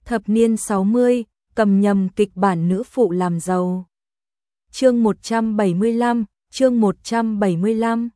Thập niên 60, cầm nhầm kịch bản nữ phụ làm giàu. Chương 175, chương 175.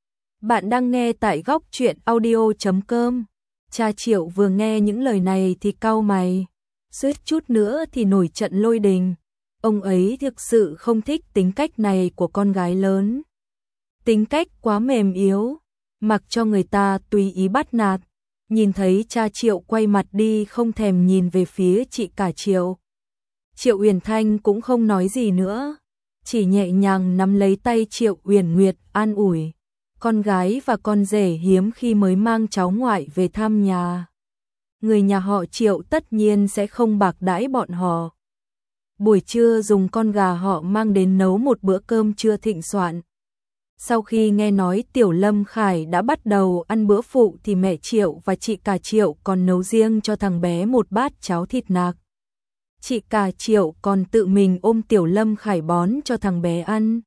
Bạn đang nghe tại góc truyện audio.com. Cha Triệu vừa nghe những lời này thì cau mày, suýt chút nữa thì nổi trận lôi đình. Ông ấy thực sự không thích tính cách này của con gái lớn. Tính cách quá mềm yếu, mặc cho người ta tùy ý bắt nạt. Nhìn thấy cha Triệu quay mặt đi không thèm nhìn về phía chị cả Triệu. Triệu Uyển Thanh cũng không nói gì nữa, chỉ nhẹ nhàng nắm lấy tay Triệu Uyển Nguyệt an ủi. Con gái và con rể hiếm khi mới mang cháu ngoại về thăm nhà. Người nhà họ Triệu tất nhiên sẽ không bạc đãi bọn họ. Buổi trưa dùng con gà họ mang đến nấu một bữa cơm trưa thịnh soạn. Sau khi nghe nói Tiểu Lâm Khải đã bắt đầu ăn bữa phụ thì mẹ Triệu và chị cả Triệu còn nấu riêng cho thằng bé một bát cháo thịt nạc. Chị cả Triệu còn tự mình ôm Tiểu Lâm Khải bón cho thằng bé ăn.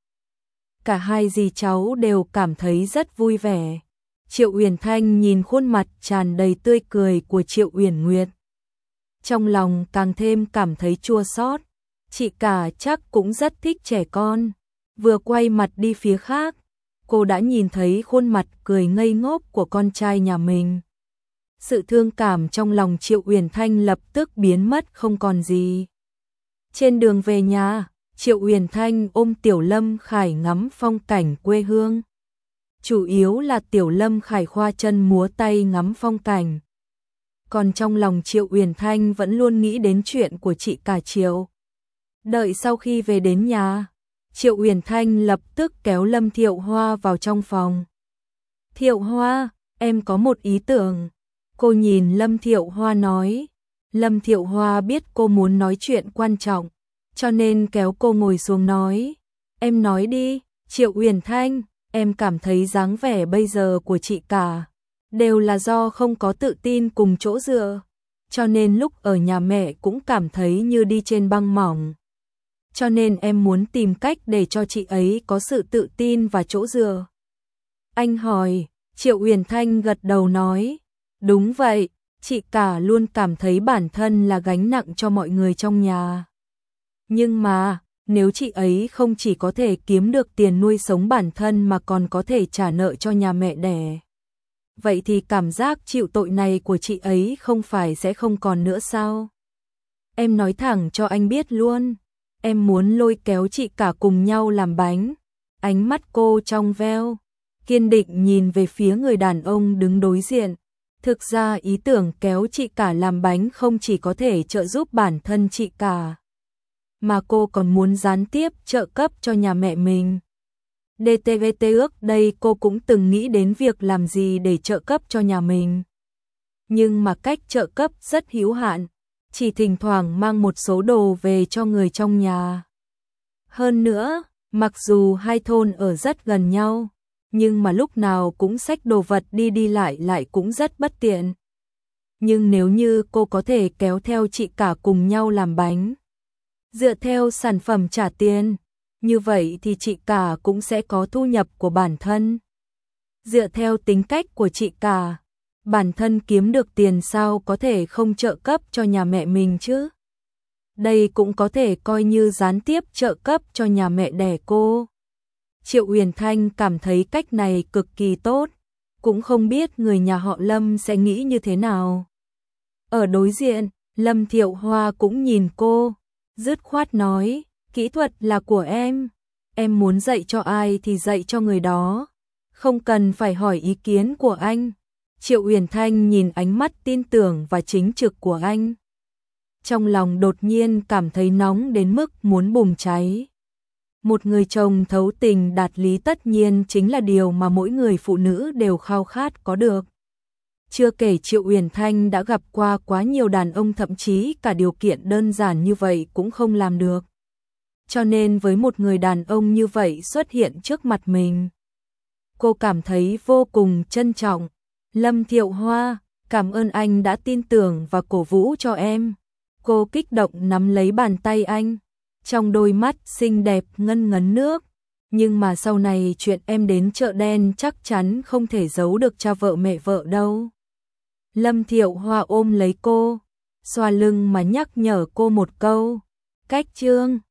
Cả hai dì cháu đều cảm thấy rất vui vẻ. Triệu Uyển Thanh nhìn khuôn mặt tràn đầy tươi cười của Triệu Uyển Nguyệt. Trong lòng càng thêm cảm thấy chua xót. Chị cả chắc cũng rất thích trẻ con. Vừa quay mặt đi phía khác, cô đã nhìn thấy khuôn mặt cười ngây ngốc của con trai nhà mình. Sự thương cảm trong lòng Triệu Uyển Thanh lập tức biến mất không còn gì. Trên đường về nhà, Triệu Uyển Thanh ôm Tiểu Lâm Khải ngắm phong cảnh quê hương. Chủ yếu là Tiểu Lâm Khải khoa chân múa tay ngắm phong cảnh. Còn trong lòng Triệu Uyển Thanh vẫn luôn nghĩ đến chuyện của chị cả Triệu. Đợi sau khi về đến nhà, Triệu Uyển Thanh lập tức kéo Lâm Thiệu Hoa vào trong phòng. Thiệu Hoa, em có một ý tưởng. Cô nhìn Lâm Thiệu Hoa nói. Lâm Thiệu Hoa biết cô muốn nói chuyện quan trọng, cho nên kéo cô ngồi xuống nói. Em nói đi, Triệu Uyển Thanh, em cảm thấy dáng vẻ bây giờ của chị cả đều là do không có tự tin cùng chỗ dựa, cho nên lúc ở nhà mẹ cũng cảm thấy như đi trên băng mỏng. Cho nên em muốn tìm cách để cho chị ấy có sự tự tin và chỗ dựa. Anh hỏi, Triệu Uyển Thanh gật đầu nói, đúng vậy, chị cả luôn cảm thấy bản thân là gánh nặng cho mọi người trong nhà. Nhưng mà, nếu chị ấy không chỉ có thể kiếm được tiền nuôi sống bản thân mà còn có thể trả nợ cho nhà mẹ đẻ, vậy thì cảm giác chịu tội này của chị ấy không phải sẽ không còn nữa sao? Em nói thẳng cho anh biết luôn. Em muốn lôi kéo chị cả cùng nhau làm bánh. Ánh mắt cô trong veo, kiên định nhìn về phía người đàn ông đứng đối diện. Thực ra ý tưởng kéo chị cả làm bánh không chỉ có thể trợ giúp bản thân chị cả, mà cô còn muốn gián tiếp trợ cấp cho nhà mẹ mình. DTVT ước đây cô cũng từng nghĩ đến việc làm gì để trợ cấp cho nhà mình. Nhưng mà cách trợ cấp rất hữu hạn. Chỉ thỉnh thoảng mang một số đồ về cho người trong nhà. Hơn nữa, mặc dù hai thôn ở rất gần nhau, nhưng mà lúc nào cũng xách đồ vật đi đi lại cũng rất bất tiện. Nhưng nếu như cô có thể kéo theo chị cả cùng nhau làm bánh, dựa theo sản phẩm trả tiền, như vậy thì chị cả cũng sẽ có thu nhập của bản thân. Dựa theo tính cách của chị cả, bản thân kiếm được tiền sao có thể không trợ cấp cho nhà mẹ mình chứ? Đây cũng có thể coi như gián tiếp trợ cấp cho nhà mẹ đẻ cô. Triệu Uyển Thanh cảm thấy cách này cực kỳ tốt, cũng không biết người nhà họ Lâm sẽ nghĩ như thế nào. Ở đối diện, Lâm Thiệu Hoa cũng nhìn cô, dứt khoát nói, kỹ thuật là của em muốn dạy cho ai thì dạy cho người đó, không cần phải hỏi ý kiến của anh. Triệu Uyển Thanh nhìn ánh mắt tin tưởng và chính trực của anh. Trong lòng đột nhiên cảm thấy nóng đến mức muốn bùng cháy. Một người chồng thấu tình đạt lý tất nhiên chính là điều mà mỗi người phụ nữ đều khao khát có được. Chưa kể Triệu Uyển Thanh đã gặp qua quá nhiều đàn ông thậm chí cả điều kiện đơn giản như vậy cũng không làm được. Cho nên với một người đàn ông như vậy xuất hiện trước mặt mình, cô cảm thấy vô cùng trân trọng. Lâm Thiệu Hoa, cảm ơn anh đã tin tưởng và cổ vũ cho em. Cô kích động nắm lấy bàn tay anh, trong đôi mắt xinh đẹp ngân ngấn nước. Nhưng mà sau này chuyện em đến chợ đen chắc chắn không thể giấu được cha vợ mẹ vợ đâu. Lâm Thiệu Hoa ôm lấy cô, xoa lưng mà nhắc nhở cô một câu. Cách chương